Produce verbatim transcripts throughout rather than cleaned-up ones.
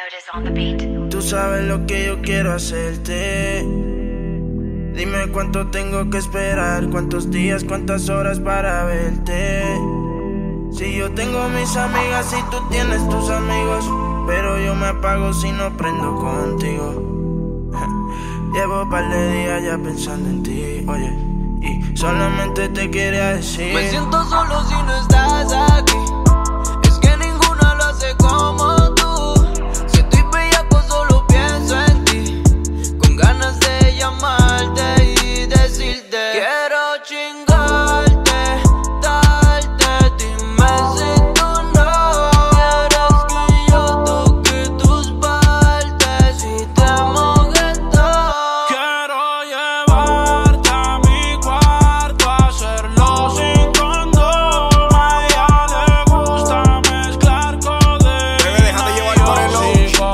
Notice on the beat. Tú sabes lo que yo quiero hacerte. Dime cuánto tengo que esperar, cuántos días, cuántas horas para verte. Si yo tengo mis amigas y tú tienes tus amigos, pero yo me apago si no prendo contigo. Llevo un par de días ya pensando en ti, oye, y solamente te quería decir: me siento solo si no estás aquí. Es que ninguno lo hace como tú. Si estoy bellaco solo pienso en ti, con ganas de llamarte y decirte quiero chingarte, darte. Dime si tú no quieres que yo toque tus partes y te moje todo. Quiero llevarte a mi cuarto, hacerlo sin condón. A ella le gusta mezclar codeína. Bebé, déjate llevar por el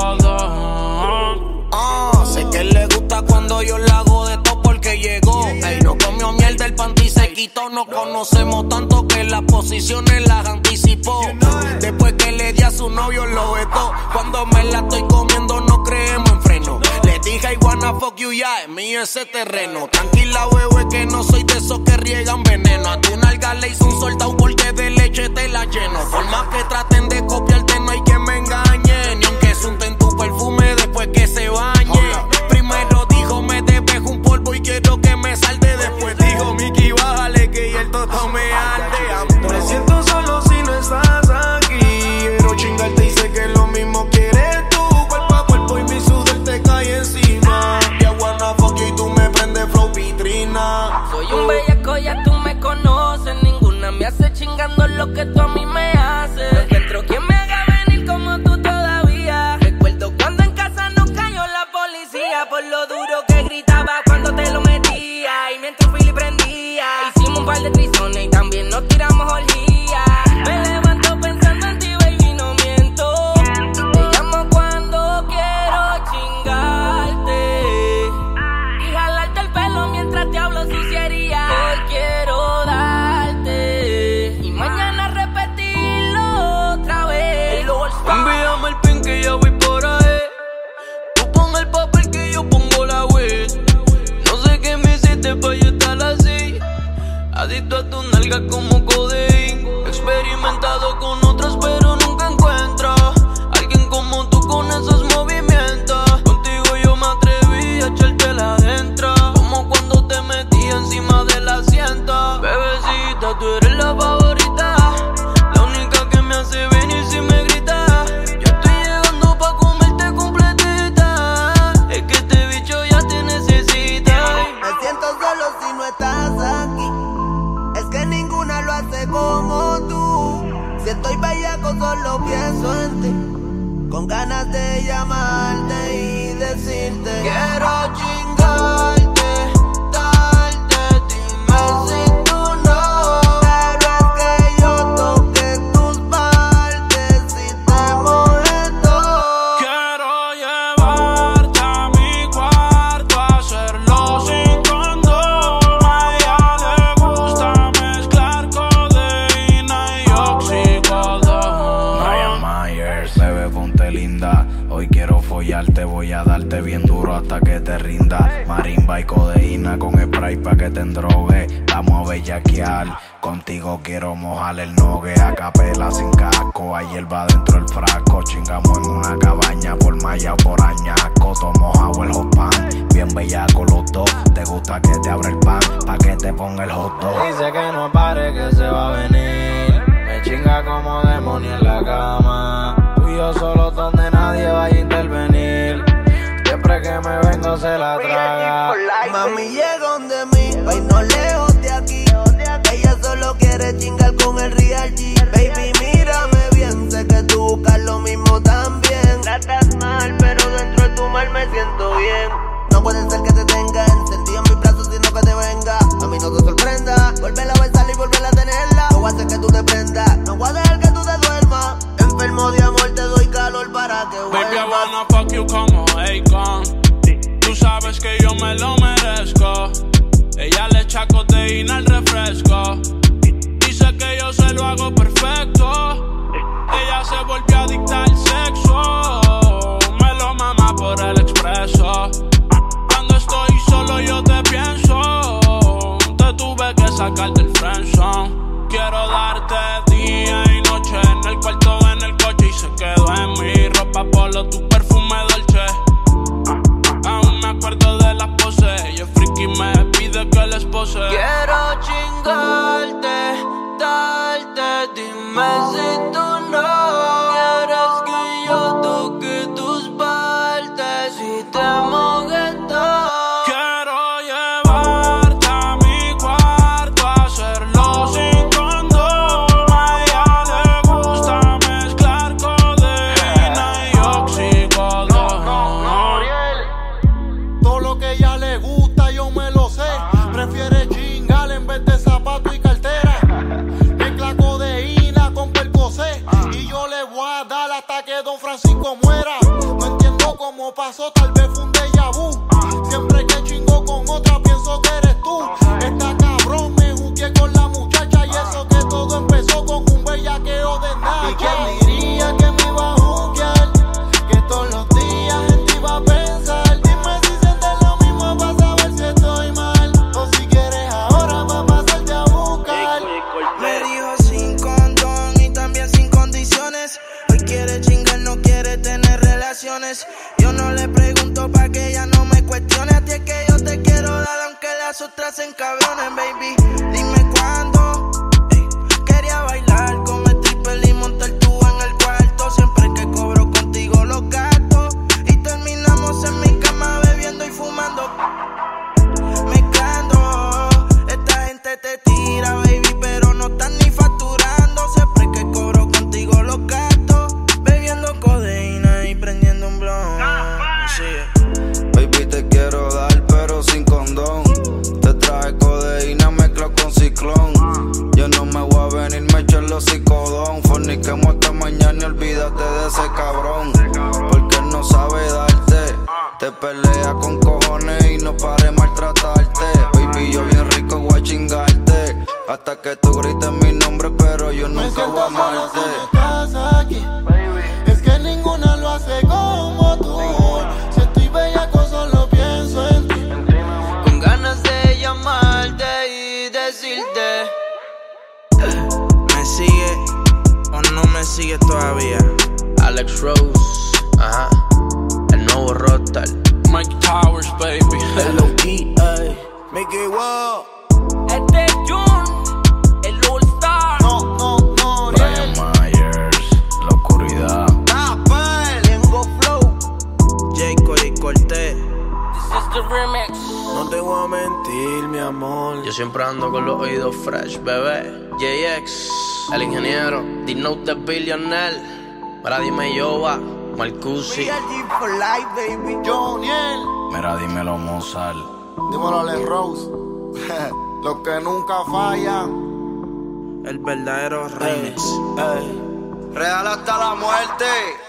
oxicodón. Ah, sé que le gusta cuando yo la hago de todo porque llegó. Ey, no comió mierda, el panty se quitó. Nos conocemos tanto que las posiciones las anticipó. Después que le di a su novio lo vetó. Cuando me la estoy comiendo no creemos en freno. Le dije I wanna fuck you, ya es mío ese terreno. Tranquila bebé que no soy de esos que riegan veneno. A tu nalga le hice un soldado porque de leche te la lleno. Por más que traten de copiarte no hay que me engañen. Ni aunque sunten tu perfume después que se bañe. Primero dijo me debes un polvo y quiero que me salte. Después dijo Mickey bájale que ya el toto me arde. Me siento solo si no estás aquí. Quiero chingarte y sé que lo mismo quieres tú. Cuerpo a cuerpo y mi sudor te cae encima. Y I wanna fuck you y tú me prendes flow vitrina. Soy un bellaco, ya tú me conoces. Ninguna me hace chingando lo que tú a mí me haces. No encuentro quien me haga venir como tú todavía. Recuerdo cuando en casa nos cayó la policía por lo duro que gritaba cuando te lo metía. Y mientras Philly prendía, hicimos un par de trizones y también nos tiramos orgías. Me levanto pensando en ti, baby, no miento. Te llamo cuando quiero chingarte y jalarte el pelo mientras te hablo suciería. Hoy quiero darte y mañana repetirlo otra vez. Envíame el pin que ya voy por ahí. Tú pon el papel que yo pongo la weed. No sé qué me hiciste pa' yo estar así. Adicto a tu nalga como codeín. Experimentado con otros pero nunca encuentro alguien como tú con esos movimientos. Contigo yo me atreví a echártela adentro, como cuando te metí encima del asiento. Bebecita, tú eres la favorita, la única que me hace venir si me grita. Yo estoy llegando pa' comerte completita. Es que este bicho ya te necesita. Me siento solo si no estás aquí. Es que ninguna lo hace como tú. Si estoy bellaco solo pienso en ti, con ganas de llamarte y decirte quiero chingarte, darte. Dime si tú no quieres que yo toque tus partes y te moje todo. Quiero llevarte a mi cuarto, hacerlo sin condón. A ella le gusta mezclar codeína y oxicodón. Brian Myers, bebé, ponte linda. Hoy quiero follarte, voy a darte bien duro hasta que te rinda. Marimba y codeína con spray pa' que te endrogue. Vamos a bellaquear, contigo quiero mojar el nogue. A capela sin casco, hay hierba dentro del frasco. Chingamos en una cabaña por malla o por añasco. Tomo agua el hot pan, bien bellaco los dos. Te gusta que te abra el pan, pa' que te ponga el hot dog. Dice que no pare, que se va a venir. Me chinga como demonio en la cama. Tú y yo solos donde nadie vaya a intervenir. Siempre que me vengo se la traga. Mami, llega donde mí, voy no lejos de aquí. Ella solo quiere chingar con el Real G. Baby, mírame bien, sé que tú buscas lo mismo también. Tratas mal, pero dentro de tu mal me siento bien. No puede ser que te tenga encendido en mis brazos, sino que te venga. A mí no te sorprenda, volver a besar y volver a tenerla. No voy a hacer que tú te prendas, no voy a dejar que tú te duermas. Enfermo de amor, te doy calor para que vuelvas. Baby, I wanna fuck you como Akon. Tú sabes que yo me lo merezco. Ella le echa codeína al refresco. Dice que yo se lo hago perfecto. Ella se volvió adicta al sexo. hasta que Don Francisco muera. No entiendo cómo pasó, tal vez fue un déjà vu. Siempre que chingo con otra pienso que eres tú. Esta cabrón me juqué con la muchacha y eso que todo empezó con un bellaqueo de nada. ¿Y quién diría que me iba a juquear? Que todos los días en ti iba a pensar. Dime si sientes lo mismo para saber si estoy mal. O si quieres ahora para pasarte a buscar. Me dijo sin condón y también sin condiciones. Hoy quiere chingar, no quiere tener relaciones. Yo no le pregunto pa' que ella no me cuestione. A ti es que yo te quiero dar aunque las otras se encabronen, baby. Dime cuándo. Ey, quería bailar con el triple y montar tú en el cuarto. Siempre que cobro contigo los gastos. Y terminamos en mi cama bebiendo y fumando. Mezclando. Esta gente te tira, baby, pero no están ni facturando. Siempre que cobro contigo los gastos. Bebiendo codeína y prendiendo un blon. Así es. Baby, te quiero dar, pero sin condón. Te traje codeína mezcla con ciclón. Yo no me voy a venir, me echo los psicodón. Forniquemos hasta mañana y olvídate de ese cabrón. Porque él no sabe darte. Te pelea con cojones y no pare maltratarte. Baby, yo bien rico voy a chingarte. Hasta que tú grites mi nombre, pero yo Me nunca siento voy a solo amarte. si no estás aquí. Es que ninguna lo hace como tú. Si estoy bellaco solo pienso en ti. Con ganas de llamarte y decirte. ¿Me sigue o no me sigue todavía? Alex Rose, ajá, el nuevo Rockstar. Mike Towers, baby. L O G, ay. Mickey Wow. Este es Jun, el All Star. No, no, no, Brian Myers, la oscuridad. Lengo Flow. Jayco y Cortés. This is the remix. No te voy a mentir, mi amor. Yo siempre ando con los oídos fresh, bebé. J X, el ingeniero. D-Note the Billionaire. Para dime Yoba, Marcusi. Real G for life, baby. Joniel. Mira, dímelo, Mozart. Dímelo a Les Rose. Los que nunca fallan. El verdadero remix. Real hasta la muerte.